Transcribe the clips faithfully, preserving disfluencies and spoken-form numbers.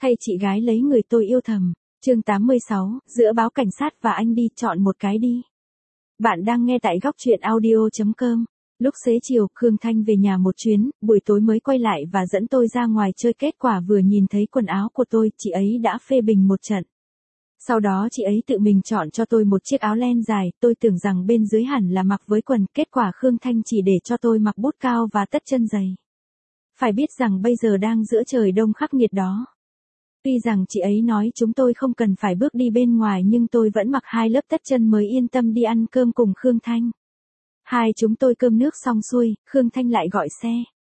Thay chị gái lấy người tôi yêu thầm. Chương tám mươi sáu, giữa báo cảnh sát và anh đi, chọn một cái đi. Bạn đang nghe tại góc truyện audio chấm com. Lúc xế chiều, Khương Thanh về nhà một chuyến, buổi tối mới quay lại và dẫn tôi ra ngoài chơi, kết quả vừa nhìn thấy quần áo của tôi, chị ấy đã phê bình một trận. Sau đó chị ấy tự mình chọn cho tôi một chiếc áo len dài, tôi tưởng rằng bên dưới hẳn là mặc với quần, kết quả Khương Thanh chỉ để cho tôi mặc bút cao và tất chân dày. Phải biết rằng bây giờ đang giữa trời đông khắc nghiệt đó. Tuy rằng chị ấy nói chúng tôi không cần phải bước đi bên ngoài nhưng tôi vẫn mặc hai lớp tất chân mới yên tâm đi ăn cơm cùng Khương Thanh. Hai chúng tôi cơm nước xong xuôi, Khương Thanh lại gọi xe.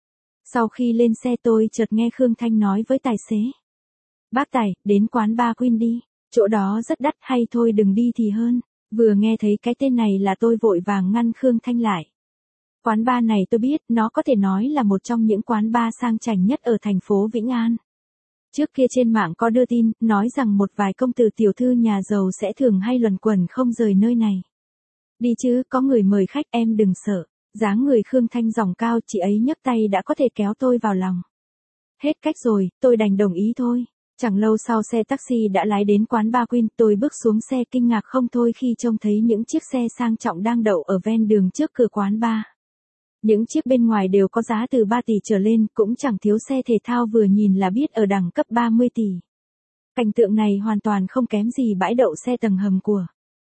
Sau khi lên xe tôi chợt nghe Khương Thanh nói với tài xế. Bác Tài, đến quán bar Queen đi, chỗ đó rất đắt, hay thôi đừng đi thì hơn. Vừa nghe thấy cái tên này là tôi vội vàng ngăn Khương Thanh lại. Quán bar này tôi biết, nó có thể nói là một trong những quán bar sang chảnh nhất ở thành phố Vĩnh An. Trước kia trên mạng có đưa tin, nói rằng một vài công tử tiểu thư nhà giàu sẽ thường hay luẩn quẩn không rời nơi này. Đi chứ, có người mời khách, em đừng sợ. Dáng người Khương Thanh dòng cao, chị ấy nhấc tay đã có thể kéo tôi vào lòng. Hết cách rồi, tôi đành đồng ý thôi. Chẳng lâu sau xe taxi đã lái đến quán bar Queen, tôi bước xuống xe kinh ngạc không thôi khi trông thấy những chiếc xe sang trọng đang đậu ở ven đường trước cửa quán bar. Những chiếc bên ngoài đều có giá từ ba tỷ trở lên, cũng chẳng thiếu xe thể thao vừa nhìn là biết ở đẳng cấp ba mươi tỷ. Cảnh tượng này hoàn toàn không kém gì bãi đậu xe tầng hầm của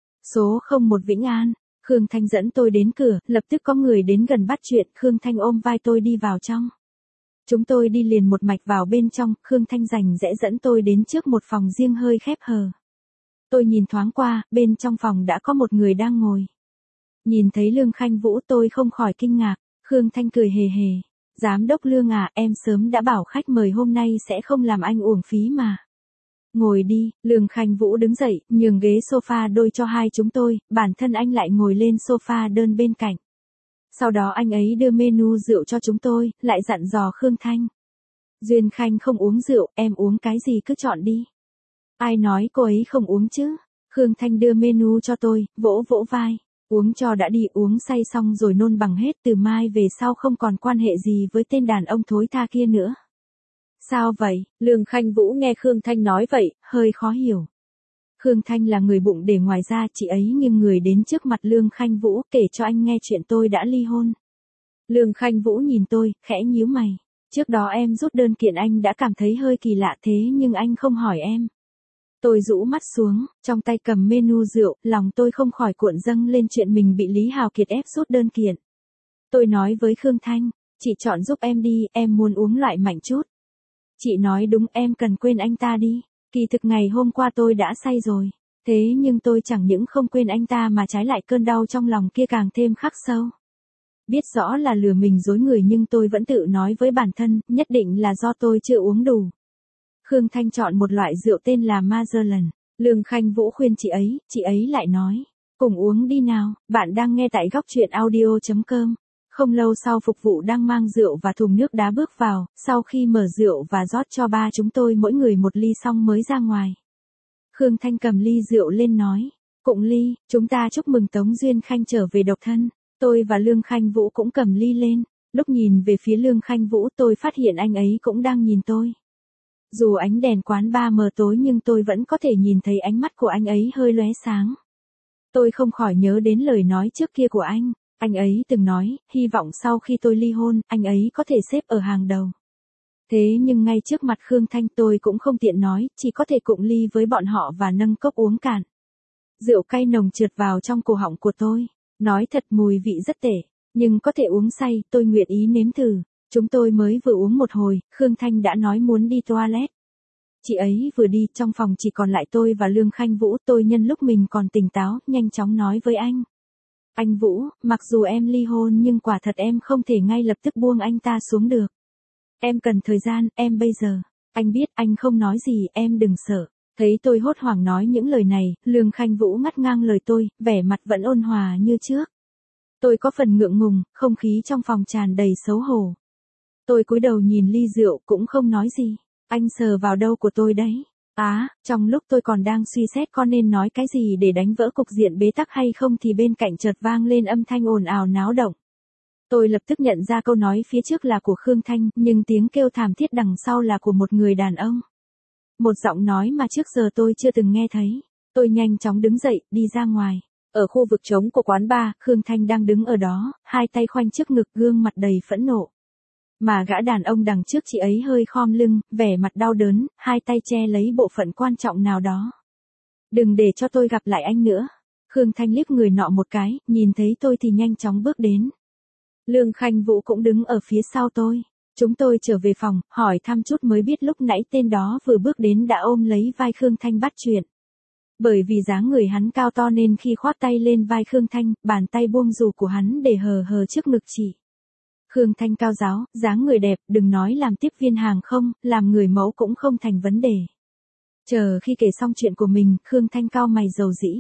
số không một Vĩnh An. Khương Thanh dẫn tôi đến cửa, lập tức có người đến gần bắt chuyện, Khương Thanh ôm vai tôi đi vào trong. Chúng tôi đi liền một mạch vào bên trong, Khương Thanh rành rẽ dẫn tôi đến trước một phòng riêng hơi khép hờ. Tôi nhìn thoáng qua, bên trong phòng đã có một người đang ngồi. Nhìn thấy Lương Khanh Vũ tôi không khỏi kinh ngạc, Khương Thanh cười hề hề. Giám đốc Lương à, em sớm đã bảo khách mời hôm nay sẽ không làm anh uổng phí mà. Ngồi đi, Lương Khanh Vũ đứng dậy, nhường ghế sofa đôi cho hai chúng tôi, bản thân anh lại ngồi lên sofa đơn bên cạnh. Sau đó anh ấy đưa menu rượu cho chúng tôi, lại dặn dò Khương Thanh. Duyên Khanh không uống rượu, em uống cái gì cứ chọn đi. Ai nói cô ấy không uống chứ? Khương Thanh đưa menu cho tôi, vỗ vỗ vai. Uống cho đã đi, uống say xong rồi nôn bằng hết, từ mai về sau không còn quan hệ gì với tên đàn ông thối tha kia nữa. Sao vậy? Lương Khanh Vũ nghe Khương Thanh nói vậy, hơi khó hiểu. Khương Thanh là người bụng để ngoài ra, chị ấy nghiêng người đến trước mặt Lương Khanh Vũ, kể cho anh nghe chuyện tôi đã ly hôn. Lương Khanh Vũ nhìn tôi, khẽ nhíu mày. Trước đó em rút đơn kiện anh đã cảm thấy hơi kỳ lạ thế nhưng anh không hỏi em. Tôi rũ mắt xuống, trong tay cầm menu rượu, lòng tôi không khỏi cuộn dâng lên chuyện mình bị Lý Hào Kiệt ép rút đơn kiện. Tôi nói với Khương Thanh, chị chọn giúp em đi, em muốn uống loại mạnh chút. Chị nói đúng, em cần quên anh ta đi. Kỳ thực ngày hôm qua tôi đã say rồi. Thế nhưng tôi chẳng những không quên anh ta mà trái lại cơn đau trong lòng kia càng thêm khắc sâu. Biết rõ là lừa mình dối người nhưng tôi vẫn tự nói với bản thân, nhất định là do tôi chưa uống đủ. Khương Thanh chọn một loại rượu tên là Magellan. Lương Khanh Vũ khuyên chị ấy, chị ấy lại nói, cùng uống đi nào. Bạn đang nghe tại góc truyện audio chấm com. Không lâu sau phục vụ đang mang rượu và thùng nước đá bước vào, sau khi mở rượu và rót cho ba chúng tôi mỗi người một ly xong mới ra ngoài. Khương Thanh cầm ly rượu lên nói, cụng ly, chúng ta chúc mừng Tống Duyên Khanh trở về độc thân. Tôi và Lương Khanh Vũ cũng cầm ly lên, lúc nhìn về phía Lương Khanh Vũ tôi phát hiện anh ấy cũng đang nhìn tôi. Dù ánh đèn quán bar mờ tối nhưng tôi vẫn có thể nhìn thấy ánh mắt của anh ấy hơi lóe sáng. Tôi không khỏi nhớ đến lời nói trước kia của anh. Anh ấy từng nói, hy vọng sau khi tôi ly hôn, anh ấy có thể xếp ở hàng đầu. Thế nhưng ngay trước mặt Khương Thanh tôi cũng không tiện nói, chỉ có thể cụng ly với bọn họ và nâng cốc uống cạn. Rượu cay nồng trượt vào trong cổ họng của tôi. Nói thật mùi vị rất tệ, nhưng có thể uống say, tôi nguyện ý nếm thử. Chúng tôi mới vừa uống một hồi, Khương Thanh đã nói muốn đi toilet. Chị ấy vừa đi, trong phòng chỉ còn lại tôi và Lương Khanh Vũ, tôi nhân lúc mình còn tỉnh táo, nhanh chóng nói với anh. Anh Vũ, mặc dù em ly hôn nhưng quả thật em không thể ngay lập tức buông anh ta xuống được. Em cần thời gian, em bây giờ. Anh biết anh không nói gì, em đừng sợ. Thấy tôi hốt hoảng nói những lời này, Lương Khanh Vũ ngắt ngang lời tôi, vẻ mặt vẫn ôn hòa như trước. Tôi có phần ngượng ngùng, không khí trong phòng tràn đầy xấu hổ. Tôi cúi đầu nhìn ly rượu cũng không nói gì. Anh sờ vào đâu của tôi đấy? Á, à, trong lúc tôi còn đang suy xét có nên nói cái gì để đánh vỡ cục diện bế tắc hay không thì bên cạnh chợt vang lên âm thanh ồn ào náo động. Tôi lập tức nhận ra câu nói phía trước là của Khương Thanh, nhưng tiếng kêu thảm thiết đằng sau là của một người đàn ông. Một giọng nói mà trước giờ tôi chưa từng nghe thấy. Tôi nhanh chóng đứng dậy, đi ra ngoài. Ở khu vực trống của quán bar, Khương Thanh đang đứng ở đó, hai tay khoanh trước ngực, gương mặt đầy phẫn nộ. Mà gã đàn ông đằng trước chị ấy hơi khom lưng, vẻ mặt đau đớn, hai tay che lấy bộ phận quan trọng nào đó. Đừng để cho tôi gặp lại anh nữa. Khương Thanh liếc người nọ một cái, nhìn thấy tôi thì nhanh chóng bước đến. Lương Khanh Vũ cũng đứng ở phía sau tôi. Chúng tôi trở về phòng, hỏi thăm chút mới biết lúc nãy tên đó vừa bước đến đã ôm lấy vai Khương Thanh bắt chuyện. Bởi vì dáng người hắn cao to nên khi khoác tay lên vai Khương Thanh, bàn tay buông dù của hắn để hờ hờ trước ngực chị. Khương Thanh cao ráo, dáng người đẹp, đừng nói làm tiếp viên hàng không, làm người mẫu cũng không thành vấn đề. Chờ khi kể xong chuyện của mình, Khương Thanh cau mày dầu dĩ.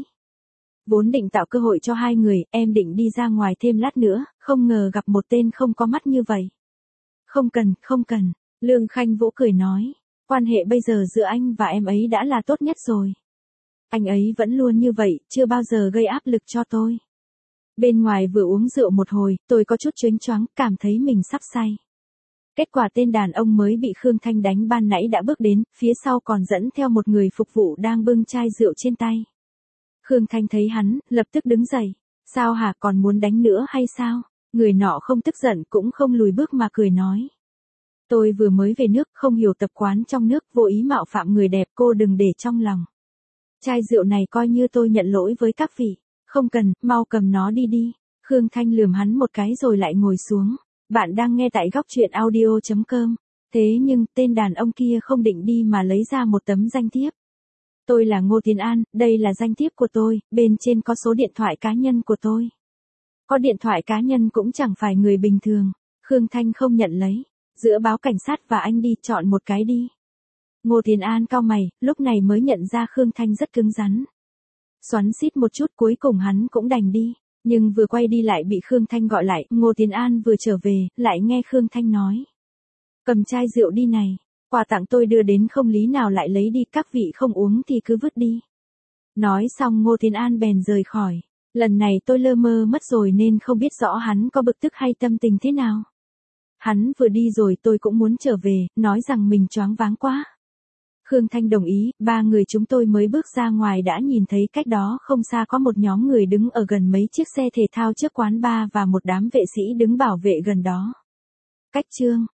Vốn định tạo cơ hội cho hai người, em định đi ra ngoài thêm lát nữa, không ngờ gặp một tên không có mắt như vậy. Không cần, không cần, Lương Khanh Vũ cười nói. Quan hệ bây giờ giữa anh và em ấy đã là tốt nhất rồi. Anh ấy vẫn luôn như vậy, chưa bao giờ gây áp lực cho tôi. Bên ngoài vừa uống rượu một hồi, tôi có chút chếnh choáng, cảm thấy mình sắp say. Kết quả tên đàn ông mới bị Khương Thanh đánh ban nãy đã bước đến, phía sau còn dẫn theo một người phục vụ đang bưng chai rượu trên tay. Khương Thanh thấy hắn, lập tức đứng dậy. Sao hả, còn muốn đánh nữa hay sao? Người nọ không tức giận cũng không lùi bước mà cười nói. Tôi vừa mới về nước, không hiểu tập quán trong nước, vô ý mạo phạm người đẹp, cô đừng để trong lòng. Chai rượu này coi như tôi nhận lỗi với các vị. Không cần, mau cầm nó đi đi. Khương Thanh lườm hắn một cái rồi lại ngồi xuống. Bạn đang nghe tại góc truyện audio chấm com. Thế nhưng, tên đàn ông kia không định đi mà lấy ra một tấm danh thiếp. Tôi là Ngô Tiến An, đây là danh thiếp của tôi, bên trên có số điện thoại cá nhân của tôi. Có điện thoại cá nhân cũng chẳng phải người bình thường. Khương Thanh không nhận lấy. Giữa báo cảnh sát và anh đi, chọn một cái đi. Ngô Tiến An cau mày, lúc này mới nhận ra Khương Thanh rất cứng rắn. Xoắn xít một chút cuối cùng hắn cũng đành đi. Nhưng vừa quay đi lại bị Khương Thanh gọi lại, Ngô Tiến An vừa trở về, lại nghe Khương Thanh nói. Cầm chai rượu đi này, quà tặng tôi đưa đến không lý nào lại lấy đi, các vị không uống thì cứ vứt đi. Nói xong Ngô Tiến An bèn rời khỏi. Lần này tôi lơ mơ mất rồi nên không biết rõ hắn có bực tức hay tâm tình thế nào. Hắn vừa đi rồi tôi cũng muốn trở về, nói rằng mình choáng váng quá. Khương Thanh đồng ý, ba người chúng tôi mới bước ra ngoài đã nhìn thấy cách đó không xa có một nhóm người đứng ở gần mấy chiếc xe thể thao trước quán bar và một đám vệ sĩ đứng bảo vệ gần đó. Cách chương